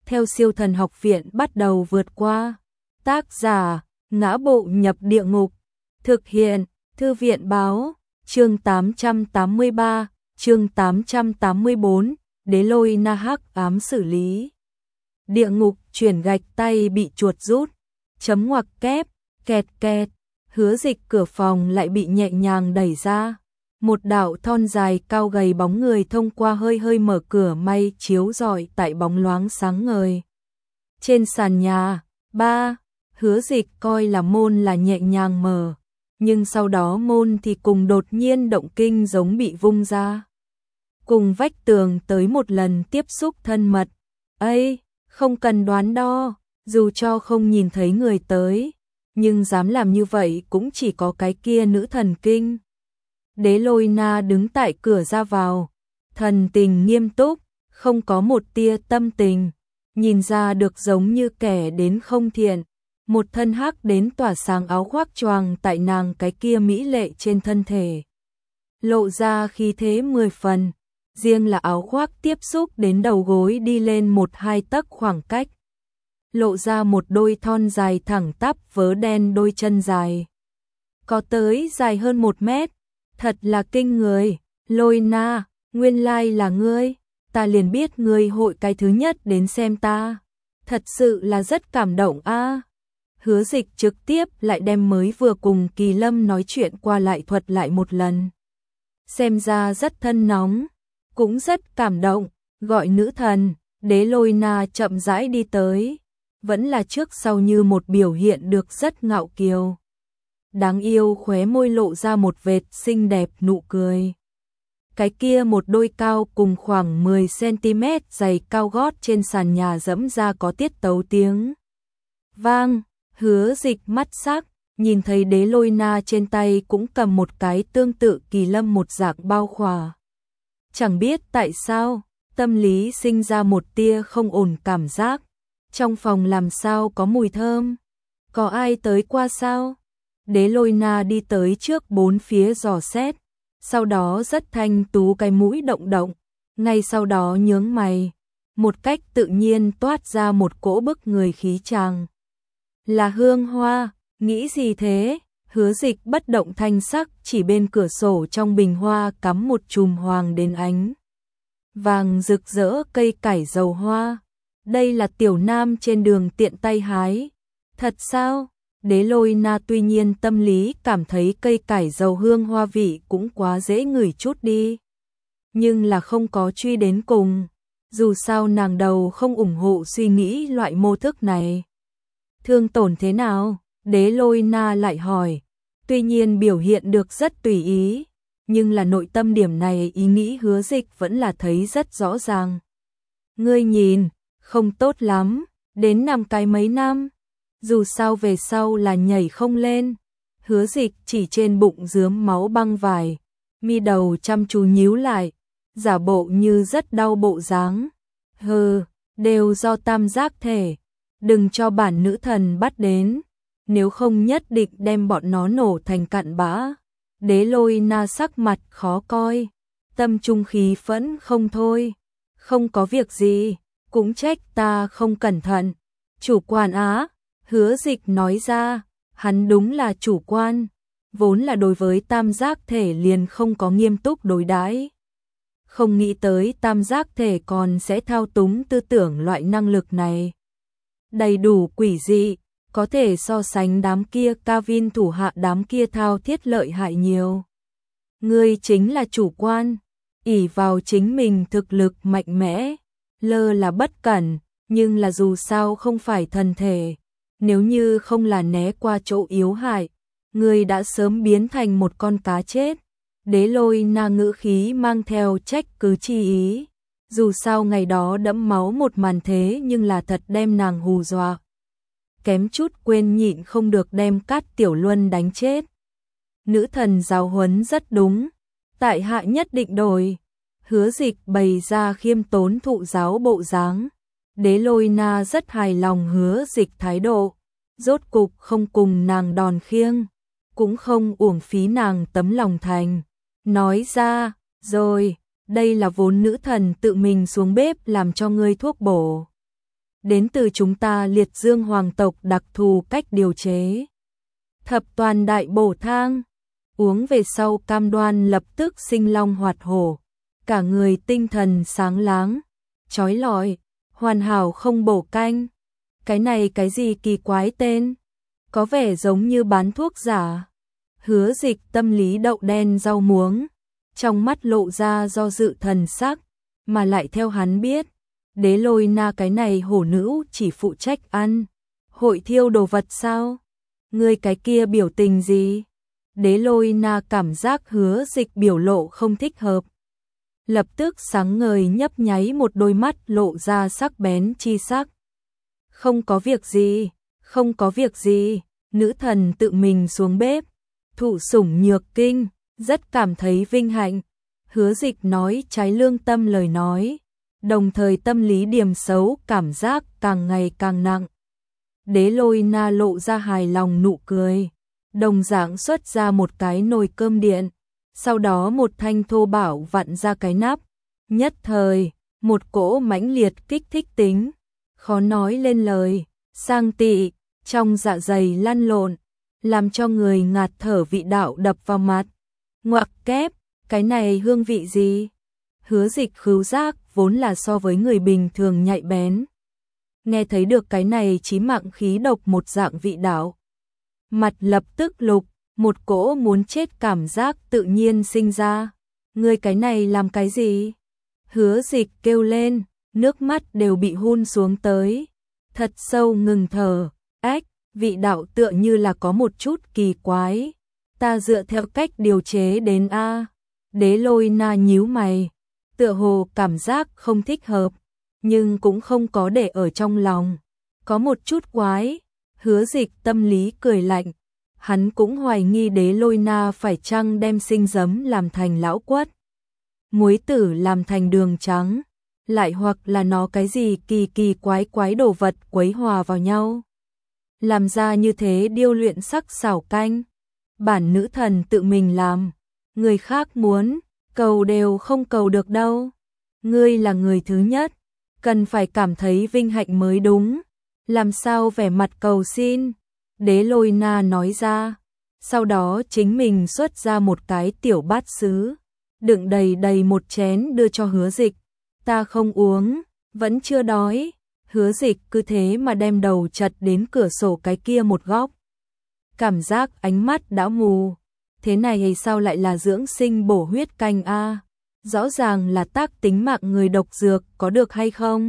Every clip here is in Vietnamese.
theo Siêu Thần Học Viện bắt đầu vượt qua. Tác giả: Ngã Bộ Nhập Địa Ngục. Thực hiện: Thư viện báo. Chương 883, chương 884, Đế Lôi Na hắc ám xử lý. Địa ngục chuyển gạch tay bị chuột rút. Chấm ngoặc kép, kẹt kẹt. Hứa Dịch cửa phòng lại bị nhẹ nhàng đẩy ra. Một đạo thon dài cao gầy bóng người thông qua hơi hơi mở cửa may chiếu rọi tại bóng loáng sáng ngời. Trên sàn nhà, Hứa Dịch coi là môn là nhẹ nhàng mở, nhưng sau đó môn thì cùng đột nhiên động kinh giống bị vung ra. Cùng vách tường tới một lần tiếp xúc thân mật. Ây, không cần đoán đo, dù cho không nhìn thấy người tới, nhưng dám làm như vậy cũng chỉ có cái kia nữ thần kinh. Đế Lôi Na đứng tại cửa ra vào, thần tình nghiêm túc, không có một tia tâm tình, nhìn ra được giống như kẻ đến không thiện. Một thân hắc đến tỏa sáng áo khoác choàng tại nàng cái kia mỹ lệ trên thân thể, lộ ra khí thế 10 phần, riêng là áo khoác tiếp xúc đến đầu gối đi lên 1-2 tấc khoảng cách, lộ ra một đôi thon dài thẳng tắp vớ đen đôi chân dài, có tới dài hơn 1 mét, thật là kinh người. Lôi Na, nguyên lai là ngươi, ta liền biết ngươi hội cái thứ nhất đến xem ta, thật sự là rất cảm động a. Hứa Dịch trực tiếp lại đem mới vừa cùng Kỳ Lâm nói chuyện qua lại thuật lại một lần. Xem ra rất thân nóng, cũng rất cảm động, gọi nữ thần. Đế Lôi Na chậm rãi đi tới, vẫn là trước sau như một biểu hiện được rất ngạo kiều. Đáng yêu khóe môi lộ ra một vệt xinh đẹp nụ cười. Cái kia một đôi cao cùng khoảng 10 cm giày cao gót trên sàn nhà dẫm ra có tiết tấu tiếng vang. Hứa Dịch mắt sắc, nhìn thấy Đế Lôi Na trên tay cũng cầm một cái tương tự Kỳ Lâm một dạng bao khỏa. Chẳng biết tại sao, tâm lý sinh ra một tia không ổn cảm giác. Trong phòng làm sao có mùi thơm? Có ai tới qua sao? Đế Lôi Na đi tới trước bốn phía dò xét, sau đó rất thanh tú cái mũi động động, ngay sau đó nhướng mày, một cách tự nhiên toát ra một cỗ bức người khí chàng. Là Hương Hoa, nghĩ gì thế? Hứa Dịch bất động thanh sắc, chỉ bên cửa sổ trong bình hoa cắm một chùm hoàng đến ánh vàng rực rỡ cây cải dầu hoa. Đây là tiểu nam trên đường tiện tay hái. Thật sao? Đế Lôi Na tuy nhiên tâm lý cảm thấy cây cải dầu hương hoa vị cũng quá dễ ngửi chút đi, nhưng là không có truy đến cùng. Dù sao nàng đầu không ủng hộ suy nghĩ loại mô thức này. Thương tổn thế nào? Đế Lôi Na lại hỏi. Tuy nhiên biểu hiện được rất tùy ý, nhưng là nội tâm điểm này ý nghĩ Hứa Dịch vẫn là thấy rất rõ ràng. Ngươi nhìn, không tốt lắm, đến nằm cái mấy năm, dù sao về sau là nhảy không lên. Hứa Dịch chỉ trên bụng rướm máu băng vải, mi đầu chăm chú nhíu lại, giả bộ như rất đau bộ dáng. Hừ, đều do tam giác thể, đừng cho bản nữ thần bắt đến, nếu không nhất định đem bọn nó nổ thành cặn bã. Đế Lôi Na sắc mặt khó coi, tâm trung khí phẫn không thôi. Không có việc gì, cũng trách ta không cẩn thận. Chủ quan á, Hứa Dịch nói ra, hắn đúng là chủ quan, vốn là đối với tam giác thể liền không có nghiêm túc đối đãi. Không nghĩ tới tam giác thể còn sẽ thao túng tư tưởng loại năng lực này. Đầy đủ quỷ dị, có thể so sánh đám kia Kavin thủ hạ đám kia thao thiết lợi hại nhiều. Ngươi chính là chủ quan, ỷ vào chính mình thực lực mạnh mẽ, lơ là bất cẩn, nhưng là dù sao không phải thần thể. Nếu như không là né qua chỗ yếu hại, ngươi đã sớm biến thành một con cá chết. Đế Lôi Na ngữ khí mang theo trách cứ chi ý. Dù sao ngày đó đẫm máu một màn thế nhưng là thật đem nàng hù dọa. Kém chút quên nhịn không được đem Cát Tiểu Luân đánh chết. Nữ thần giáo huấn rất đúng, tại hạ nhất định đổi. Hứa Dịch bày ra khiêm tốn thụ giáo bộ dáng. Đế Lôi Na rất hài lòng Hứa Dịch thái độ, rốt cục không cùng nàng đòn khiêng, cũng không uổng phí nàng tấm lòng thành. Nói ra, rồi, đây là vốn nữ thần tự mình xuống bếp làm cho ngươi thuốc bổ. đến từ chúng ta Liệt Dương hoàng tộc đặc thù cách điều chế. Thập toàn đại bổ thang, uống về sau cam đoan lập tức sinh long hoạt hổ, cả người tinh thần sáng láng, chói lọi, hoàn hảo không bổ canh. Cái này cái gì kỳ quái tên, có vẻ giống như bán thuốc giả. Hứa Dịch tâm lý đậu đen rau muống, trong mắt lộ ra do dự thần sắc, mà lại theo hắn biết, Đế Lôi Na cái này hổ nữ chỉ phụ trách ăn, hội thiêu đồ vật sao? Ngươi cái kia biểu tình gì? Đế Lôi Na cảm giác Hứa Dịch biểu lộ không thích hợp. Lập tức sáng ngời nhấp nháy một đôi mắt lộ ra sắc bén chi sắc. Không có việc gì, không có việc gì, nữ thần tự mình xuống bếp, thụ sủng nhược kinh, rất cảm thấy vinh hạnh. Hứa Dịch nói trái lương tâm lời nói, đồng thời tâm lý điểm xấu cảm giác càng ngày càng nặng. Đế Lôi Na lộ ra hài lòng nụ cười, đồng dạng xuất ra một cái nồi cơm điện, sau đó một thanh thô bảo vặn ra cái nắp, nhất thời, một cỗ mãnh liệt kích thích tính, khó nói lên lời, sang tị, trong dạ dày lăn lộn, làm cho người ngạt thở vị đạo đập vào mặt. Ngoặc kép, cái này hương vị gì? Hứa Dịch khứu giác vốn là so với người bình thường nhạy bén. Nghe thấy được cái này chí mạng khí độc một dạng vị đạo. Mặt lập tức lục, một cỗ muốn chết cảm giác tự nhiên sinh ra. Ngươi cái này làm cái gì? Hứa Dịch kêu lên, nước mắt đều bị hun xuống tới. Thật sâu ngừng thở, ách, vị đạo tựa như là có một chút kỳ quái. Ta dựa theo cách điều chế đến A. Đế Lôi Na nhíu mày, tựa hồ cảm giác không thích hợp, nhưng cũng không có để ở trong lòng. Có một chút quái, Hứa Dịch tâm lý cười lạnh. Hắn cũng hoài nghi Đế Lôi Na phải chăng đem sinh giấm làm thành lão quất, muối tử làm thành đường trắng, lại hoặc là nó cái gì kỳ kỳ quái quái đồ vật quấy hòa vào nhau, làm ra như thế điêu luyện sắc xảo canh. Bản nữ thần tự mình làm, người khác muốn, cầu đều không cầu được đâu. Ngươi là người thứ nhất, cần phải cảm thấy vinh hạnh mới đúng, làm sao vẻ mặt cầu xin. Đế Lôi Na nói ra, sau đó chính mình xuất ra một cái tiểu bát sứ, đựng đầy đầy một chén đưa cho Hứa Dịch. Ta không uống, vẫn chưa đói. Hứa Dịch cứ thế mà đem đầu chật đến cửa sổ cái kia một góc. Cảm giác ánh mắt đã mù, thế này sao lại là dưỡng sinh bổ huyết canh a? Rõ ràng là tác tính mạng người độc dược, có được hay không?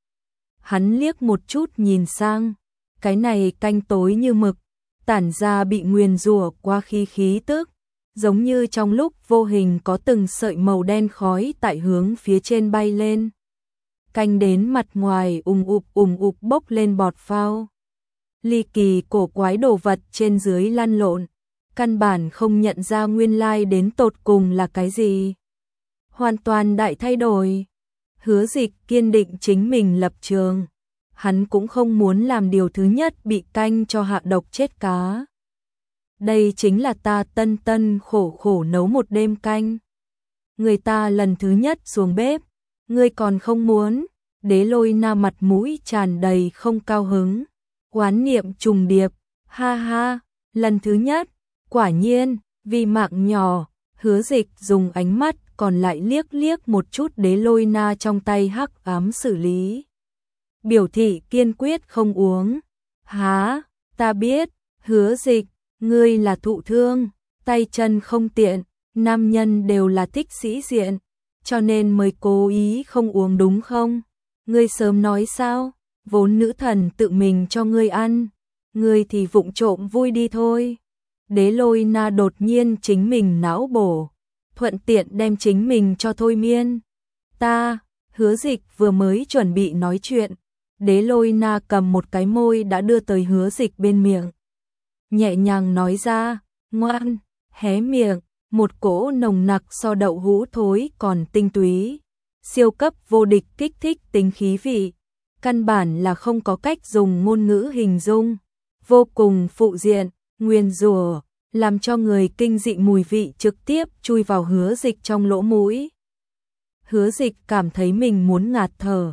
Hắn liếc một chút nhìn sang, cái này canh tối như mực, tản ra bị nguyền rủa qua khí tức, giống như trong lúc vô hình có từng sợi màu đen khói tại hướng phía trên bay lên. Canh đến mặt ngoài ùng ục bốc lên bọt phao. Ly kỳ cổ quái đồ vật trên dưới lăn lộn, căn bản không nhận ra nguyên lai đến tột cùng là cái gì. Hoàn toàn đại thay đổi. Hứa Dịch kiên định chính mình lập trường. Hắn cũng không muốn làm điều thứ nhất bị canh cho hạ độc chết cá. Đây chính là ta tân tân khổ khổ nấu một đêm canh. Người ta lần thứ nhất xuống bếp, ngươi còn không muốn. Đế Lôi Na mặt mũi tràn đầy không cao hứng. Oán niệm trùng điệp, ha ha, lần thứ nhất, quả nhiên, vì mạng nhỏ. Hứa Dịch dùng ánh mắt còn lại liếc liếc một chút Đế Lôi Na trong tay hắc ám xử lý, biểu thị kiên quyết không uống. Há, ta biết, Hứa Dịch, ngươi là thụ thương, tay chân không tiện, nam nhân đều là thích sĩ diện, cho nên mới cố ý không uống đúng không? Ngươi sớm nói sao? Vốn nữ thần tự mình cho ngươi ăn, ngươi thì vụng trộm vui đi thôi. Đế Lôi Na đột nhiên chính mình não bổ, thuận tiện đem chính mình cho thôi miên. Ta, Hứa Dịch vừa mới chuẩn bị nói chuyện, Đế Lôi Na cầm một cái môi đã đưa tới Hứa Dịch bên miệng. Nhẹ nhàng nói ra, ngoan, hé miệng, một cỗ nồng nặc so đậu hũ thối còn tinh túy, siêu cấp vô địch kích thích tính khí vị. Căn bản là không có cách dùng ngôn ngữ hình dung, vô cùng phụ diện, nguyền rủa, làm cho người kinh dị mùi vị trực tiếp chui vào Hứa Dịch trong lỗ mũi. Hứa Dịch cảm thấy mình muốn ngạt thở,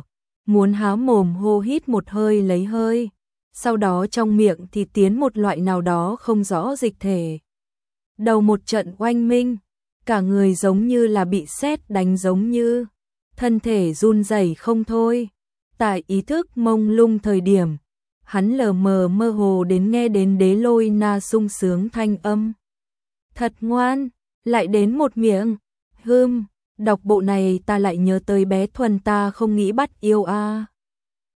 muốn há mồm hô hít một hơi lấy hơi, sau đó trong miệng thì tiến một loại nào đó không rõ dịch thể. Đầu một trận oanh minh, cả người giống như là bị sét đánh giống như, thân thể run rẩy không thôi. Tại ý thức mông lung thời điểm, hắn lờ mờ mơ hồ đến nghe đến Đế Lôi Na sung sướng thanh âm. Thật ngoan, lại đến một miệng, đọc bộ này ta lại nhớ tới bé Thuần ta không nghĩ bắt yêu a.